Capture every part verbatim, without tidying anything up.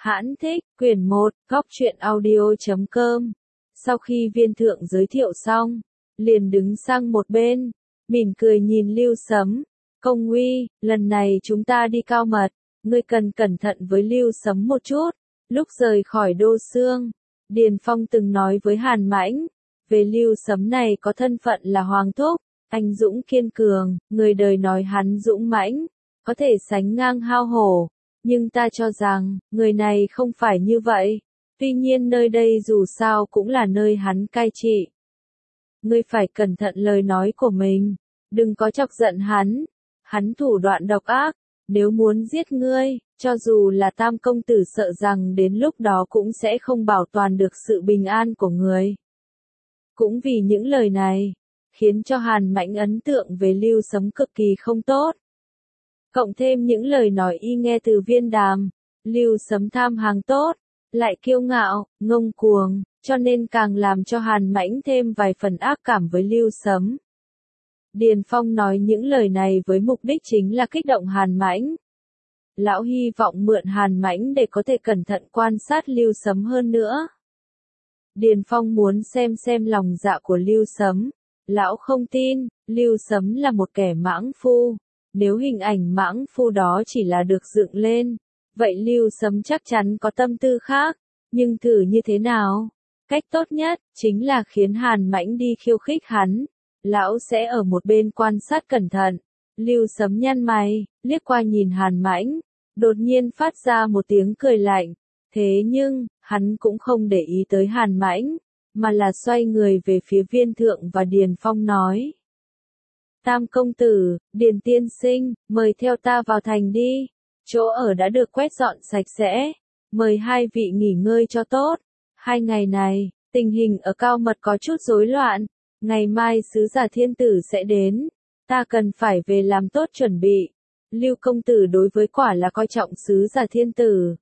Hãn thích, quyển một, góc truyện audio chấm com. Sau khi viên thượng giới thiệu xong, liền đứng sang một bên, mỉm cười nhìn Lưu Sấm. Công Uy, lần này chúng ta đi cao mật, ngươi cần cẩn thận với Lưu Sấm một chút. Lúc rời khỏi Đô Xương, Điền Phong từng nói với Hàn Mãnh, về Lưu Sấm này có thân phận là Hoàng Thúc, anh dũng kiên cường, người đời nói hắn dũng mãnh, có thể sánh ngang hao hổ. Nhưng ta cho rằng, người này không phải như vậy. Tuy nhiên nơi đây dù sao cũng là nơi hắn cai trị. Ngươi phải cẩn thận lời nói của mình. Đừng có chọc giận hắn. Hắn thủ đoạn độc ác. Nếu muốn giết ngươi, cho dù là Tam công tử sợ rằng đến lúc đó cũng sẽ không bảo toàn được sự bình an của người. Cũng vì những lời này, khiến cho Hàn Mãnh ấn tượng về Lưu Sấm cực kỳ không tốt. Cộng thêm những lời nói y nghe từ Viên Đàm, Lưu Sấm tham hàng tốt, lại kiêu ngạo, ngông cuồng, cho nên càng làm cho Hàn Mãnh thêm vài phần ác cảm với Lưu Sấm. Điền Phong nói những lời này với mục đích chính là kích động Hàn Mãnh. Lão hy vọng mượn Hàn Mãnh để có thể cẩn thận quan sát Lưu Sấm hơn nữa. Điền Phong muốn xem xem lòng dạ của Lưu Sấm. Lão không tin, Lưu Sấm là một kẻ mãng phu. Nếu hình ảnh mãng phu đó chỉ là được dựng lên, vậy Lưu Sấm chắc chắn có tâm tư khác, nhưng thử như thế nào? Cách tốt nhất, chính là khiến Hàn Mãnh đi khiêu khích hắn. Lão sẽ ở một bên quan sát cẩn thận. Lưu Sấm nhăn mày, liếc qua nhìn Hàn Mãnh, đột nhiên phát ra một tiếng cười lạnh. Thế nhưng, hắn cũng không để ý tới Hàn Mãnh, mà là xoay người về phía Viên Thượng và Điền Phong nói. Tam công tử, Điền tiên sinh, mời theo ta vào thành đi. Chỗ ở đã được quét dọn sạch sẽ. Mời hai vị nghỉ ngơi cho tốt. Hai ngày này, tình hình ở cao mật có chút rối loạn. Ngày mai sứ giả thiên tử sẽ đến. Ta cần phải về làm tốt chuẩn bị. Lưu công tử đối với quả là coi trọng sứ giả thiên tử.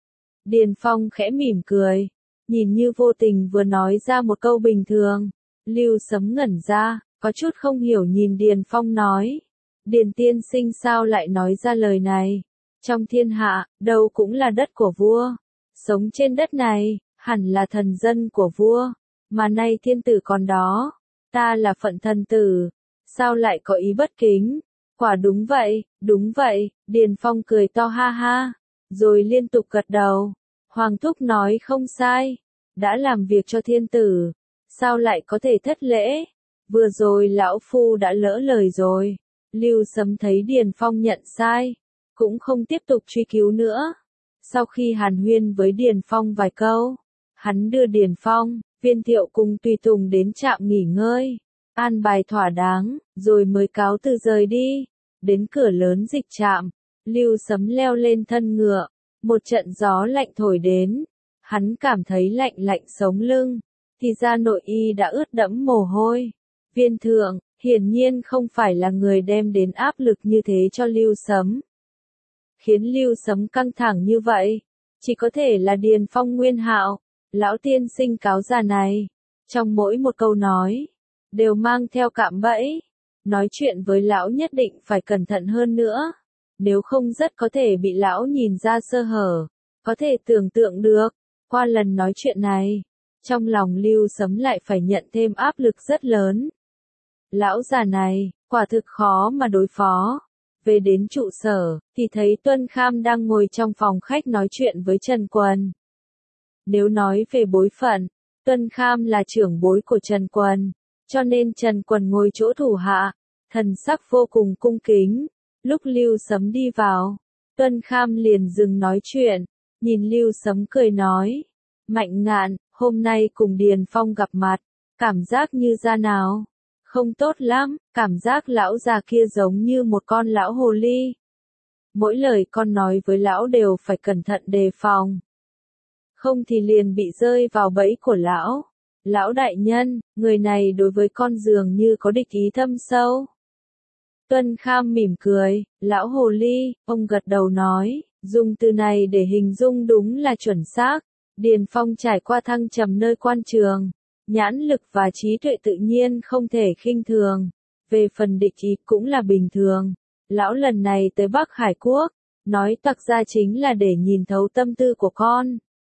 Điền Phong khẽ mỉm cười. Nhìn như vô tình vừa nói ra một câu bình thường. Lưu Sấm ngẩn ra. Có chút không hiểu nhìn Điền Phong nói. Điền tiên sinh sao lại nói ra lời này? Trong thiên hạ, đâu cũng là đất của vua. Sống trên đất này, hẳn là thần dân của vua. Mà nay thiên tử còn đó. Ta là phận thần tử. Sao lại có ý bất kính? Quả đúng vậy, đúng vậy. Điền Phong cười to ha ha. Rồi liên tục gật đầu. Hoàng thúc nói không sai. Đã làm việc cho thiên tử. Sao lại có thể thất lễ? Vừa rồi lão phu đã lỡ lời rồi. Lưu Sấm thấy Điền Phong nhận sai, cũng không tiếp tục truy cứu nữa. Sau khi hàn huyên với Điền Phong vài câu, hắn đưa Điền Phong, Viên Thiệu cùng tùy tùng đến trạm nghỉ ngơi, an bài thỏa đáng, rồi mới cáo từ rời đi. Đến cửa lớn dịch trạm, Lưu Sấm leo lên thân ngựa, một trận gió lạnh thổi đến, hắn cảm thấy lạnh lạnh sống lưng, thì ra nội y đã ướt đẫm mồ hôi. Viên Thượng, hiển nhiên không phải là người đem đến áp lực như thế cho Lưu Sấm. Khiến Lưu Sấm căng thẳng như vậy, chỉ có thể là Điền Phong Nguyên Hạo, lão tiên sinh cáo già này. Trong mỗi một câu nói, đều mang theo cạm bẫy. Nói chuyện với lão nhất định phải cẩn thận hơn nữa. Nếu không rất có thể bị lão nhìn ra sơ hở. Có thể tưởng tượng được, qua lần nói chuyện này, trong lòng Lưu Sấm lại phải nhận thêm áp lực rất lớn. Lão già này, quả thực khó mà đối phó. Về đến trụ sở, thì thấy Tuân Kham đang ngồi trong phòng khách nói chuyện với Trần Quần. Nếu nói về bối phận, Tuân Kham là trưởng bối của Trần Quần, cho nên Trần Quần ngồi chỗ thủ hạ, thần sắc vô cùng cung kính. Lúc Lưu Sấm đi vào, Tuân Kham liền dừng nói chuyện, nhìn Lưu Sấm cười nói. Mạnh Ngạn, hôm nay cùng Điền Phong gặp mặt, cảm giác như ra nào? Không tốt lắm, cảm giác lão già kia giống như một con lão hồ ly. Mỗi lời con nói với lão đều phải cẩn thận đề phòng. Không thì liền bị rơi vào bẫy của lão. Lão đại nhân, người này đối với con dường như có địch ý thâm sâu. Tuân Kham mỉm cười, lão hồ ly, ông gật đầu nói, dùng từ này để hình dung đúng là chuẩn xác. Điền Phong trải qua thăng trầm nơi quan trường. Nhãn lực và trí tuệ tự nhiên không thể khinh thường. Về phần địch ý cũng là bình thường. Lão lần này tới Bắc Hải Quốc, nói toạc ra chính là để nhìn thấu tâm tư của con.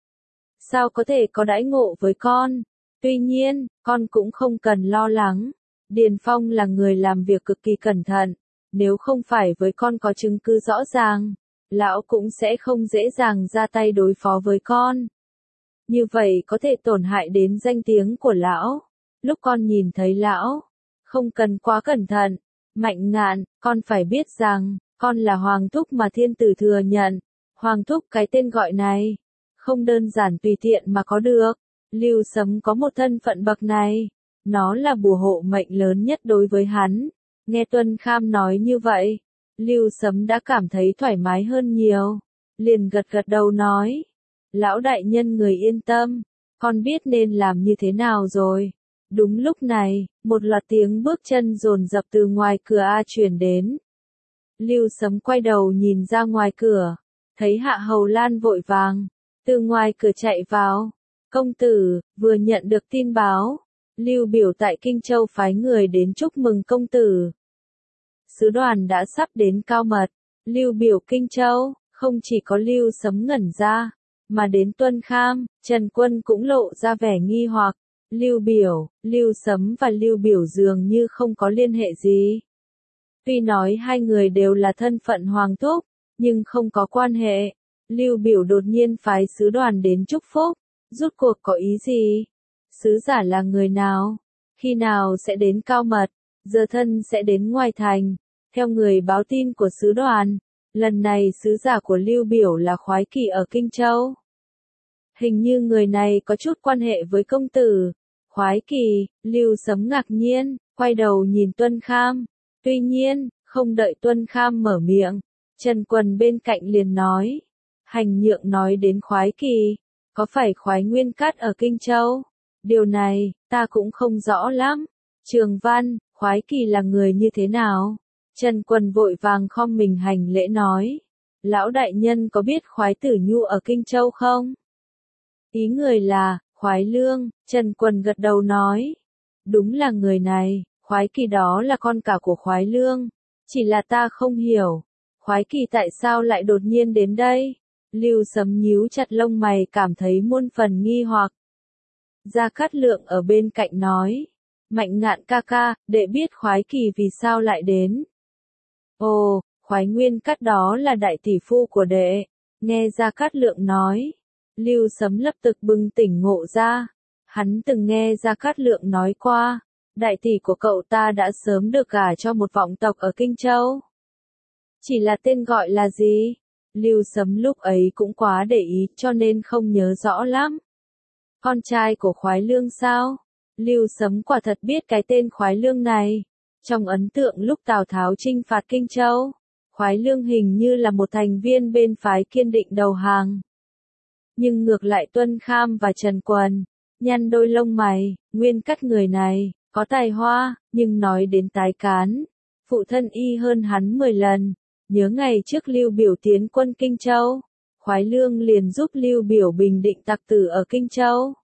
Sao có thể có đãi ngộ với con? Tuy nhiên, con cũng không cần lo lắng. Điền Phong là người làm việc cực kỳ cẩn thận. Nếu không phải với con có chứng cứ rõ ràng, lão cũng sẽ không dễ dàng ra tay đối phó với con. Như vậy có thể tổn hại đến danh tiếng của lão. Lúc con nhìn thấy lão, không cần quá cẩn thận. Mạnh Ngạn, con phải biết rằng, con là Hoàng Thúc mà thiên tử thừa nhận. Hoàng Thúc cái tên gọi này, không đơn giản tùy tiện mà có được. Lưu Sấm có một thân phận bậc này, nó là bùa hộ mệnh lớn nhất đối với hắn. Nghe Tuân Kham nói như vậy, Lưu Sấm đã cảm thấy thoải mái hơn nhiều. Liền gật gật đầu nói, lão đại nhân người yên tâm, con biết nên làm như thế nào rồi. Đúng lúc này, một loạt tiếng bước chân dồn dập từ ngoài cửa A truyền đến. Lưu Sấm quay đầu nhìn ra ngoài cửa, thấy Hạ Hầu Lan vội vàng, từ ngoài cửa chạy vào. Công tử, vừa nhận được tin báo, Lưu Biểu tại Kinh Châu phái người đến chúc mừng công tử. Sứ đoàn đã sắp đến Cao Mật, Lưu Biểu Kinh Châu, không chỉ có Lưu Sấm ngẩn ra, mà đến Tuân Kham, Trần Quân cũng lộ ra vẻ nghi hoặc. Lưu Biểu, Lưu Sấm và Lưu Biểu dường như không có liên hệ gì. Tuy nói hai người đều là thân phận Hoàng Thúc, nhưng không có quan hệ. Lưu Biểu đột nhiên phái sứ đoàn đến chúc phúc, rút cuộc có ý gì? Sứ giả là người nào? Khi nào sẽ đến Cao Mật? Giờ thân sẽ đến ngoài thành. Theo người báo tin của sứ đoàn, lần này sứ giả của Lưu Biểu là Khoái Kỳ ở Kinh Châu. Hình như người này có chút quan hệ với công tử. Khoái Kỳ, Lưu Sấm ngạc nhiên, quay đầu nhìn Tuân Kham. Tuy nhiên, không đợi Tuân Kham mở miệng, Trần Quân bên cạnh liền nói. Hành Nhượng nói đến Khoái Kỳ, có phải Khoái Nguyên Cát ở Kinh Châu? Điều này, ta cũng không rõ lắm. Trường Văn, Khoái Kỳ là người như thế nào? Trần Quân vội vàng khom mình hành lễ nói. Lão đại nhân có biết Khoái Tử Nhu ở Kinh Châu không? Ý người là, Khoái Lương, Trần Quân gật đầu nói. Đúng là người này, Khoái Kỳ đó là con cả của Khoái Lương. Chỉ là ta không hiểu, Khoái Kỳ tại sao lại đột nhiên đến đây? Lưu Sấm nhíu chặt lông mày cảm thấy muôn phần nghi hoặc. Gia Cát Lượng ở bên cạnh nói. Mạnh Ngạn ca ca, đệ biết Khoái Kỳ vì sao lại đến. Ồ, Khoái Nguyên Cát đó là đại tỷ phu của đệ. Nghe Gia Cát Lượng nói. Lưu Sấm lập tức bừng tỉnh ngộ ra. Hắn từng nghe Gia Cát Lượng nói qua. Đại tỷ của cậu ta đã sớm được gả cho một vọng tộc ở Kinh Châu. Chỉ là tên gọi là gì? Lưu Sấm lúc ấy cũng quá để ý cho nên không nhớ rõ lắm. Con trai của Khoái Lương sao? Lưu Sấm quả thật biết cái tên Khoái Lương này. Trong ấn tượng lúc Tào Tháo chinh phạt Kinh Châu, Khoái Lương hình như là một thành viên bên phái kiên định đầu hàng. Nhưng ngược lại Tuân Kham và Trần Quân, nhăn đôi lông mày, Nguyên Cát người này, có tài hoa, nhưng nói đến tái cán. Phụ thân y hơn hắn mười lần. Nhớ ngày trước Lưu Biểu tiến quân Kinh Châu, Khoái Lương liền giúp Lưu Biểu bình định tặc tử ở Kinh Châu.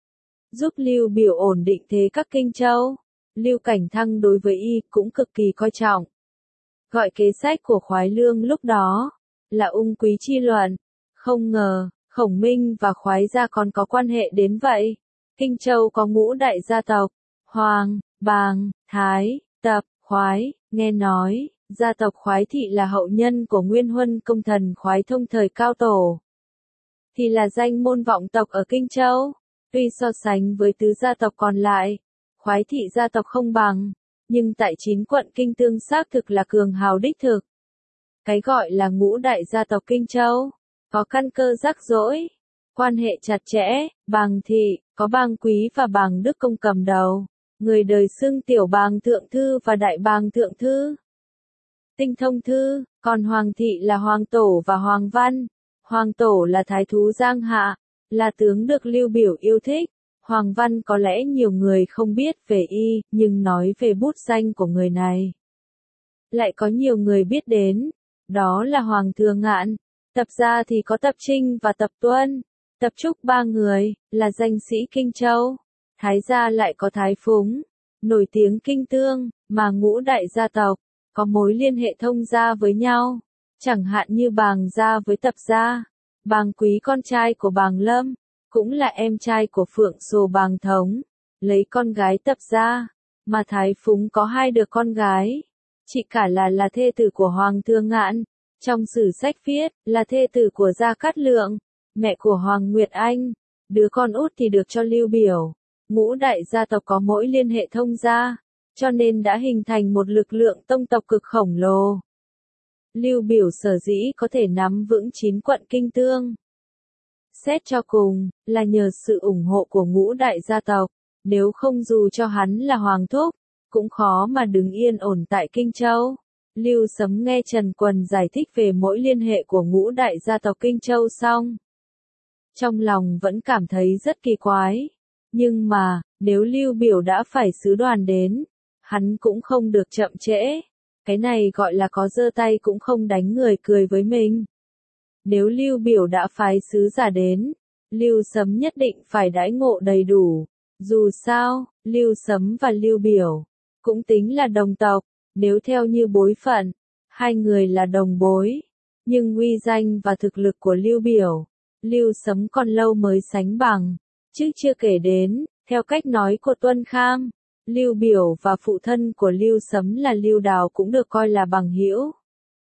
Giúp Lưu Biểu ổn định thế các Kinh Châu. Lưu Cảnh Thăng đối với y cũng cực kỳ coi trọng. Gọi kế sách của Khoái Lương lúc đó là ung quý chi luận. Không ngờ, Khổng Minh và Khoái gia còn có quan hệ đến vậy. Kinh Châu có ngũ đại gia tộc, Hoàng, Bàng, Thái, Tập, Khoái, nghe nói. Gia tộc Khoái Thị là hậu nhân của Nguyên Huân công thần Khoái Thông thời Cao Tổ. Thì là danh môn vọng tộc ở Kinh Châu. Tuy so sánh với tứ gia tộc còn lại, Khoái Thị gia tộc không bằng, nhưng tại chín quận Kinh Tương xác thực là cường hào đích thực. Cái gọi là ngũ đại gia tộc Kinh Châu, có căn cơ rắc rỗi, quan hệ chặt chẽ, Bàng Thị, có Bàng Quý và Bàng Đức Công cầm đầu, người đời xưng tiểu Bàng Thượng Thư và đại Bàng Thượng Thư. Tinh thông thư, còn Hoàng Thị là Hoàng Tổ và Hoàng Văn. Hoàng Tổ là thái thú Giang Hạ, là tướng được Lưu Biểu yêu thích. Hoàng Văn có lẽ nhiều người không biết về y, nhưng nói về bút danh của người này. Lại có nhiều người biết đến, đó là Hoàng Thừa Ngạn. Tập gia thì có Tập Trinh và Tập Tuân. Tập Trúc ba người, là danh sĩ Kinh Châu. Thái gia lại có Thái Phúng, nổi tiếng Kinh Tương, mà ngũ đại gia tộc có mối liên hệ thông gia với nhau. Chẳng hạn như Bàng gia với Tập gia, Bàng Quý con trai của Bàng Lâm, cũng là em trai của Phượng Sồ Bàng Thống, lấy con gái Tập gia, mà Thái Phúng có hai đứa con gái. Chị cả là là thê tử của Hoàng Thương Ngạn, trong sử sách viết, là thê tử của Gia Cát Lượng, mẹ của Hoàng Nguyệt Anh, đứa con út thì được cho Lưu Biểu. Ngũ đại gia tộc có mỗi liên hệ thông gia, cho nên đã hình thành một lực lượng tông tộc cực khổng lồ. Lưu Biểu sở dĩ có thể nắm vững chín quận Kinh Tương. Xét cho cùng, là nhờ sự ủng hộ của ngũ đại gia tộc, nếu không dù cho hắn là hoàng thúc, cũng khó mà đứng yên ổn tại Kinh Châu. Lưu Sấm nghe Trần Quần giải thích về mỗi liên hệ của ngũ đại gia tộc Kinh Châu xong, trong lòng vẫn cảm thấy rất kỳ quái. Nhưng mà, nếu Lưu Biểu đã phải sứ đoàn đến, hắn cũng không được chậm trễ. Cái này gọi là có giơ tay cũng không đánh người cười với mình. Nếu Lưu Biểu đã phái sứ giả đến, Lưu Sấm nhất định phải đãi ngộ đầy đủ. Dù sao, Lưu Sấm và Lưu Biểu cũng tính là đồng tộc, nếu theo như bối phận, hai người là đồng bối. Nhưng uy danh và thực lực của Lưu Biểu, Lưu Sấm còn lâu mới sánh bằng. Chứ chưa kể đến, theo cách nói của Tuân Kham, Lưu Biểu và phụ thân của Lưu Sấm là Lưu Đào cũng được coi là bằng hữu.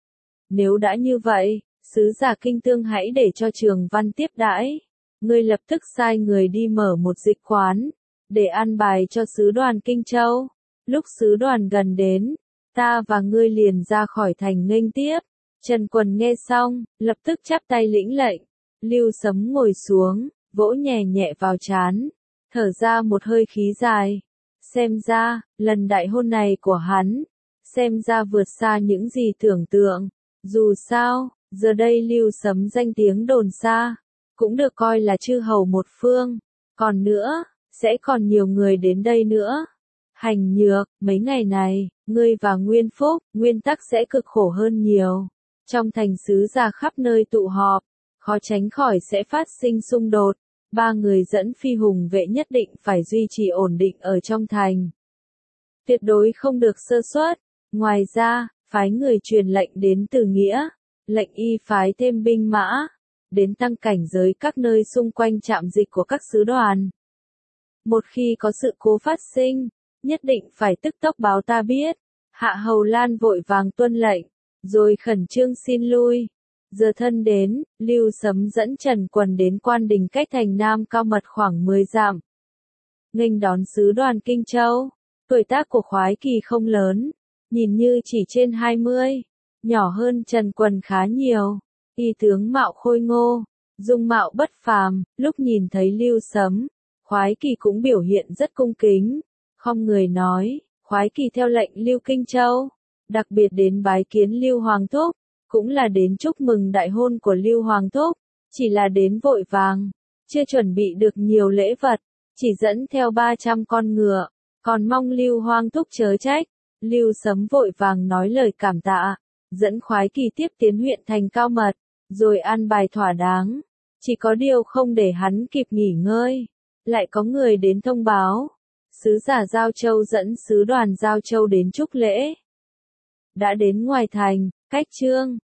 Nếu đã như vậy, sứ giả Kinh Tương hãy để cho Trường Văn tiếp đãi. Ngươi lập tức sai người đi mở một dịch quán, để an bài cho sứ đoàn Kinh Châu. Lúc sứ đoàn gần đến, ta và ngươi liền ra khỏi thành nghênh tiếp. Trần Quần nghe xong, lập tức chắp tay lĩnh lệnh. Lưu Sấm ngồi xuống, vỗ nhẹ nhẹ vào trán, thở ra một hơi khí dài. Xem ra, lần đại hôn này của hắn, xem ra vượt xa những gì tưởng tượng. Dù sao, giờ đây Lưu Sấm danh tiếng đồn xa, cũng được coi là chư hầu một phương. Còn nữa, sẽ còn nhiều người đến đây nữa. Hành Nhược, mấy ngày này, ngươi và Nguyên Phúc, nguyên tắc sẽ cực khổ hơn nhiều. Trong thành sứ giả khắp nơi tụ họp, khó tránh khỏi sẽ phát sinh xung đột. Ba người dẫn phi hùng vệ nhất định phải duy trì ổn định ở trong thành. Tuyệt đối không được sơ suất. Ngoài ra, phái người truyền lệnh đến Từ Nghĩa, lệnh y phái thêm binh mã, đến tăng cảnh giới các nơi xung quanh trạm dịch của các sứ đoàn. Một khi có sự cố phát sinh, nhất định phải tức tốc báo ta biết. Hạ Hầu Lan vội vàng tuân lệnh, rồi khẩn trương xin lui. Giờ thân đến, Lưu Sấm dẫn Trần Quần đến Quan Đình cách thành Nam Cao Mật khoảng mười dặm. Nghênh đón sứ đoàn Kinh Châu. Tuổi tác của Khoái Kỳ không lớn, nhìn như chỉ trên hai mươi, nhỏ hơn Trần Quần khá nhiều. Y tướng mạo khôi ngô, dung mạo bất phàm, lúc nhìn thấy Lưu Sấm, Khoái Kỳ cũng biểu hiện rất cung kính, không người nói. Khoái Kỳ theo lệnh Lưu Kinh Châu, đặc biệt đến bái kiến Lưu Hoàng Thúc, cũng là đến chúc mừng đại hôn của Lưu Hoàng Thúc, chỉ là đến vội vàng, chưa chuẩn bị được nhiều lễ vật, chỉ dẫn theo ba trăm con ngựa, còn mong Lưu Hoàng Thúc chớ trách. Lưu Sấm vội vàng nói lời cảm tạ, dẫn Khoái Kỳ tiếp tiến huyện thành Cao Mật, rồi an bài thỏa đáng. Chỉ có điều không để hắn kịp nghỉ ngơi, lại có người đến thông báo. Sứ giả Giao Châu dẫn sứ đoàn Giao Châu đến chúc lễ. Đã đến ngoài thành, cách Trương